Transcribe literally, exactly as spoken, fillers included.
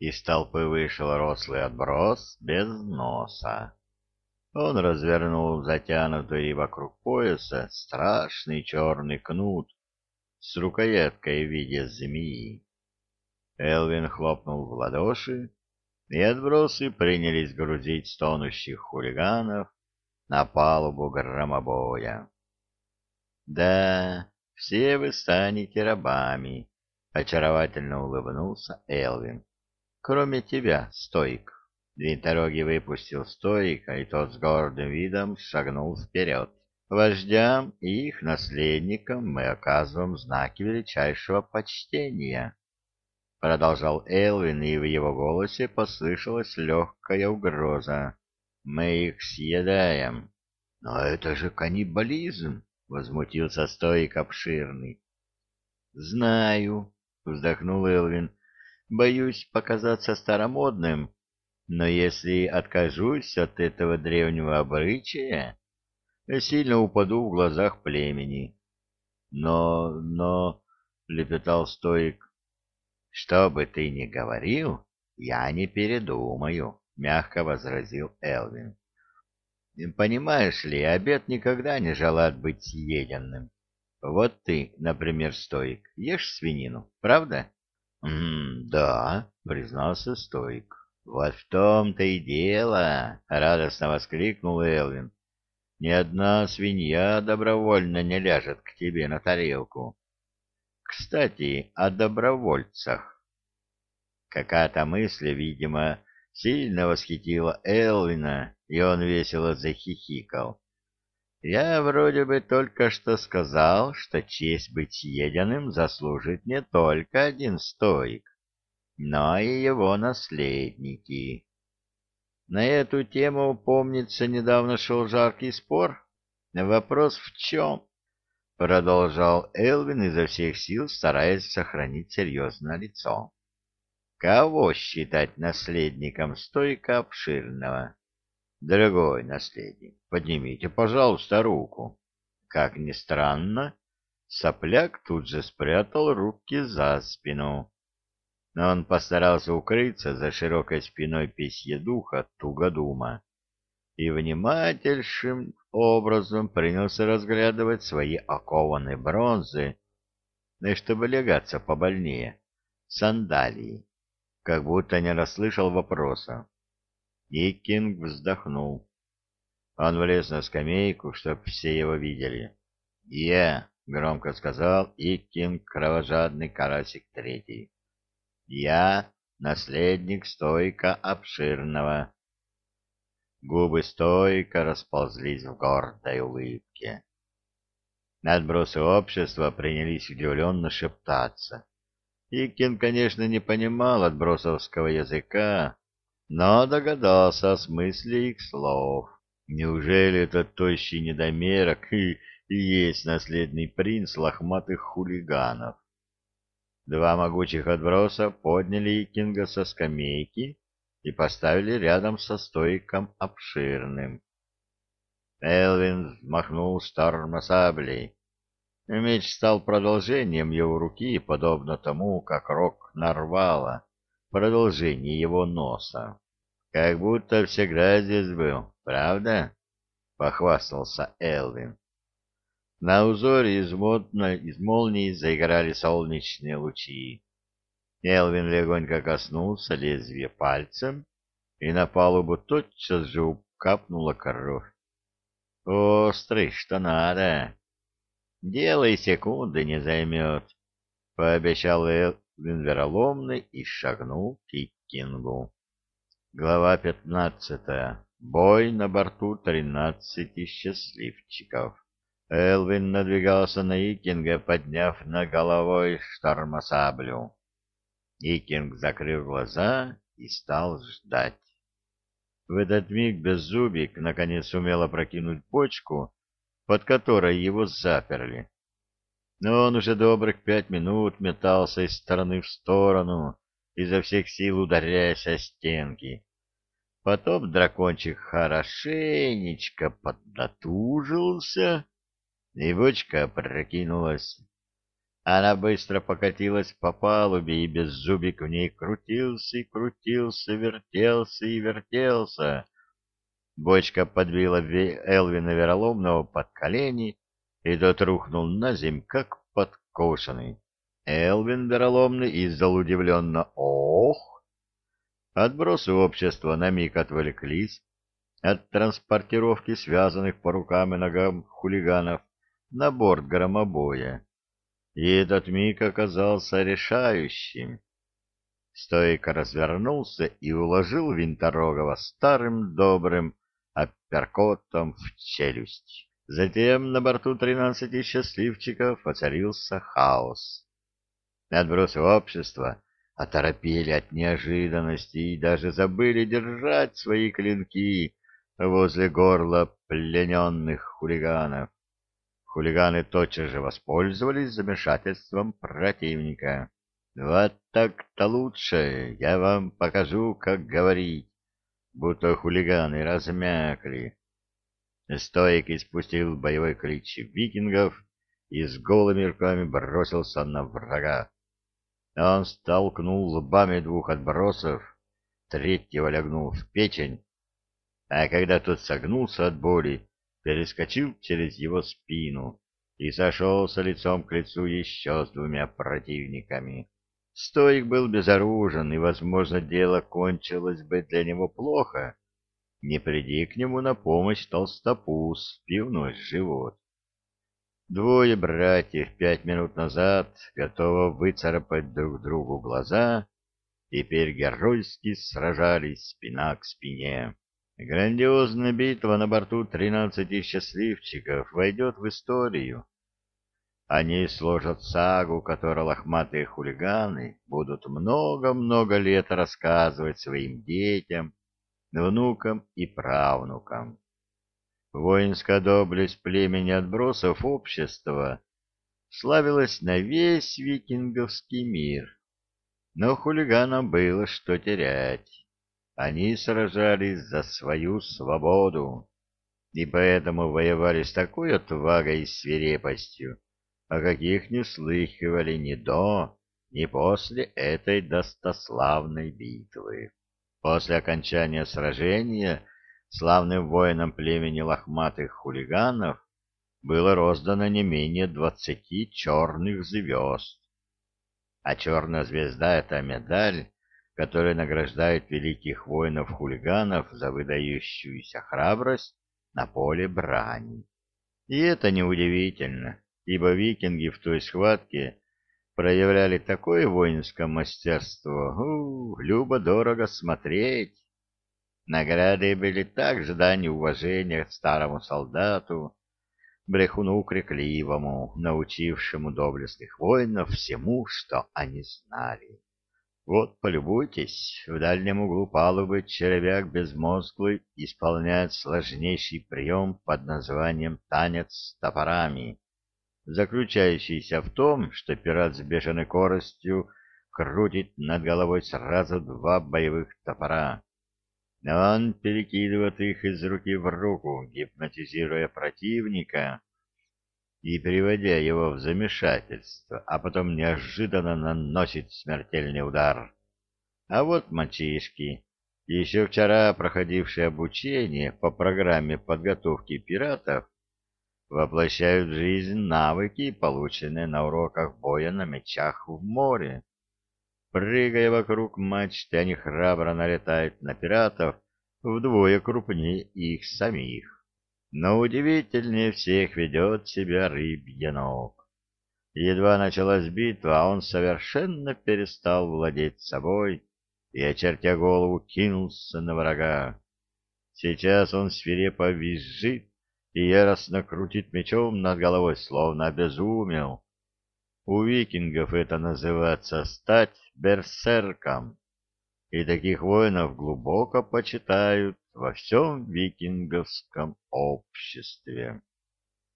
Из толпы вышел рослый отброс без носа. Он развернул затянутый вокруг пояса страшный черный кнут с рукояткой в виде змеи. Элвин хлопнул в ладоши, и отбросы принялись грузить стонущих хулиганов на палубу громобоя. «Да, все вы станете рабами», — очаровательно улыбнулся Элвин. «Кроме тебя, Стоик». Винторогий выпустил Стоика, и тот с гордым видом шагнул вперед. «Вождям и их наследникам мы оказываем знаки величайшего почтения», — продолжал Элвин, и в его голосе послышалась легкая угроза. «Мы их съедаем». «Но это же каннибализм!» — возмутился Стоик обширный. «Знаю», — вздохнул Элвин, — «боюсь показаться старомодным, но если откажусь от этого древнего обычая, сильно упаду в глазах племени». «Но, но...» — лепетал Стоик. «Что бы ты ни говорил, я не передумаю», — мягко возразил Элвин. «Понимаешь ли, обед никогда не желает быть съеденным. Вот ты, например, Стоик, ешь свинину, правда?» «М, да», — признался Стоик. «Вот в том-то и дело», — радостно воскликнул Элвин. «Ни одна свинья добровольно не ляжет к тебе на тарелку. Кстати, о добровольцах». Какая-то мысль, видимо, сильно восхитила Элвина, и он весело захихикал. «Я вроде бы только что сказал, что честь быть съеденным заслужит не только один Стоик, но и его наследники. На эту тему, помнится, недавно шел жаркий спор. Вопрос в чем?» — продолжал Элвин изо всех сил, стараясь сохранить серьезное лицо. «Кого считать наследником Стоика Обширного? Дорогой наследник, поднимите, пожалуйста, руку». Как ни странно, сопляк тут же спрятал руки за спину. Но он постарался укрыться за широкой спиной письедуха Тугодума и внимательшим образом принялся разглядывать свои окованные бронзы, чтобы легаться побольнее, сандалии, как будто не расслышал вопроса. И Кинг вздохнул. Он влез на скамейку, чтоб все его видели. «Я», — громко сказал Иккинг, кровожадный карасик третий, — «я наследник Стоика Обширного». Губы Стоика расползлись в гордой улыбке. Отбросы общества принялись удивленно шептаться. Иккинг, конечно, не понимал отбросовского языка, но догадался о смысле их слов. Неужели этот тощий недомерок и, и есть наследный принц лохматых хулиганов? Два могучих отброса подняли Икинга со скамейки и поставили рядом со Стоиком Обширным. Элвин взмахнул штормосаблей. Меч стал продолжением его руки, подобно тому, как рог нарвала продолжение его носа. «Как будто всегда здесь был, правда?» — похвастался Элвин. На узоре из, модно, из молнии заиграли солнечные лучи. Элвин легонько коснулся лезвия пальцем, и на палубу тотчас же капнула кровь. «Острый, что надо. Дело и секунды не займет», — пообещал Элвин вероломный и шагнул к Иккингу. Глава пятнадцатая. Бой на борту тринадцати счастливчиков. Элвин надвигался на Икинга, подняв над головой штормосаблю. Икинг закрыл глаза и стал ждать. В этот миг Беззубик наконец сумел опрокинуть бочку, под которой его заперли. Но он уже добрых пять минут метался из стороны в сторону, изо всех сил ударяясь о стенки. Потом дракончик хорошенечко поднатужился, и бочка опрокинулась. Она быстро покатилась по палубе, и Беззубик в ней крутился и крутился, вертелся и вертелся. Бочка подбила Ве- Элвина Вероломного под колени, и тот рухнул на земь, как подкошенный. Элвин Вероломный издал удивленно «Ох!». Отбросы общества на миг отвлеклись от транспортировки связанных по рукам и ногам хулиганов на борт громобоя, и этот миг оказался решающим. Стойко развернулся и уложил Винторогова старым добрым апперкотом в челюсть. Затем на борту тринадцати счастливчиков воцарился хаос. Отбросы общества оторопели от неожиданности и даже забыли держать свои клинки возле горла плененных хулиганов. Хулиганы тотчас же воспользовались замешательством противника. «Вот так-то лучше, я вам покажу, как говорить», будто хулиганы размякли. Стоик испустил боевой клич викингов и с голыми руками бросился на врага. Он столкнул лбами двух отбросов, третьего лягнул в печень, а когда тот согнулся от боли, перескочил через его спину и сошелся лицом к лицу еще с двумя противниками. Стоик был безоружен, и, возможно, дело кончилось бы для него плохо, не приди к нему на помощь толстопуз, пивной живот. Двое братьев пять минут назад, готовы выцарапать друг другу глаза, теперь геройски сражались спина к спине. Грандиозная битва на борту тринадцати счастливчиков войдет в историю. Они сложат сагу, которую лохматые хулиганы будут много-много лет рассказывать своим детям, внукам и правнукам. Воинская доблесть племени отбросов общества славилась на весь викинговский мир, но хулиганам было что терять. Они сражались за свою свободу, и поэтому воевали с такой отвагой и свирепостью, о каких не слыхивали ни до, ни после этой достославной битвы. После окончания сражения славным воинам племени лохматых хулиганов было роздано не менее двадцати черных звезд. А черная звезда — это медаль, которая награждает великих воинов-хулиганов за выдающуюся храбрость на поле брани. И это неудивительно, ибо викинги в той схватке проявляли такое воинское мастерство, у, любо-дорого смотреть. Награды были также дань уважения к старому солдату, брехуну крикливому, научившему доблестных воинов всему, что они знали. Вот, полюбуйтесь, в дальнем углу палубы червяк безмозглый исполняет сложнейший прием под названием «танец с топорами», заключающийся в том, что пират с бешеной коростью крутит над головой сразу два боевых топора. Он перекидывает их из руки в руку, гипнотизируя противника и приводя его в замешательство, а потом неожиданно наносит смертельный удар. А вот мальчишки, еще вчера проходившие обучение по программе подготовки пиратов, воплощают в жизнь навыки, полученные на уроках боя на мечах в море. Прыгая вокруг мачты, они храбро налетают на пиратов вдвое крупнее их самих. Но удивительнее всех ведет себя рыбьянок. Едва началась битва, а он совершенно перестал владеть собой и, очертя голову, кинулся на врага. Сейчас он свирепо визжит и яростно крутит мечом над головой, словно обезумел. У викингов это называется стать берсерком, и таких воинов глубоко почитают во всем викинговском обществе.